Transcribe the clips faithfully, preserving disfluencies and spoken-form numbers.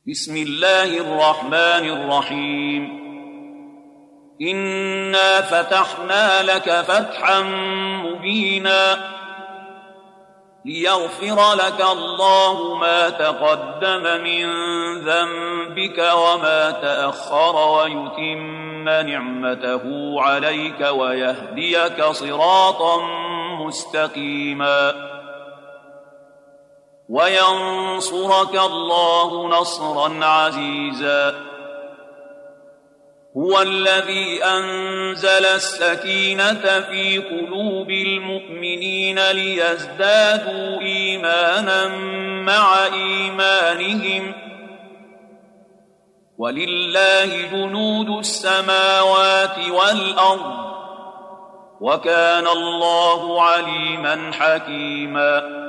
بسم الله الرحمن الرحيم إنا فتحنا لك فتحا مبينا ليغفر لك الله ما تقدم من ذنبك وما تأخر ويتم نعمته عليك ويهديك صراطا مستقيما وينصرك الله نصرا عزيزا هو الذي أنزل السكينة في قلوب المؤمنين ليزدادوا إيمانا مع إيمانهم ولله جنود السماوات والأرض وكان الله عليما حكيما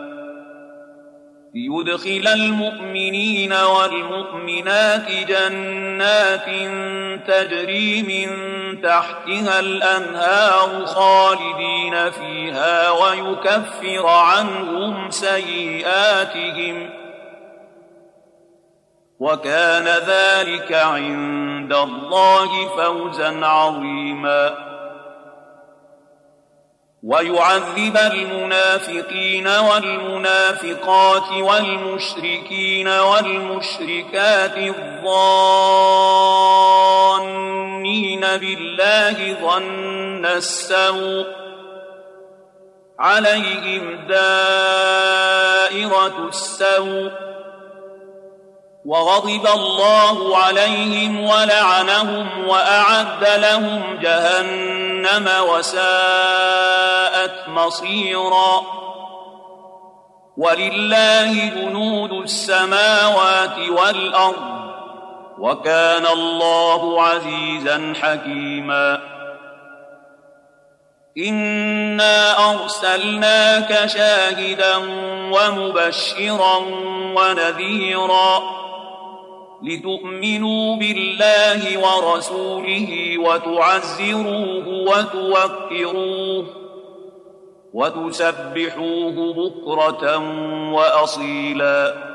ليدخل المؤمنين والمؤمنات جنات تجري من تحتها الأنهار خالدين فيها ويكفر عنهم سيئاتهم وكان ذلك عند الله فوزا عظيما ويعذب المنافقين والمنافقات والمشركين والمشركات الظانين بالله ظن السوء عليهم دائرة السوء وغضب الله عليهم ولعنهم وأعد لهم جهنم وساءت مصيرا ولله جنود السماوات والأرض وكان الله عزيزا حكيما إنا أرسلناك شاهدا ومبشرا ونذيرا لتؤمنوا بالله ورسوله وتعزروه وتوقروه وتسبحوه بكرة وأصيلا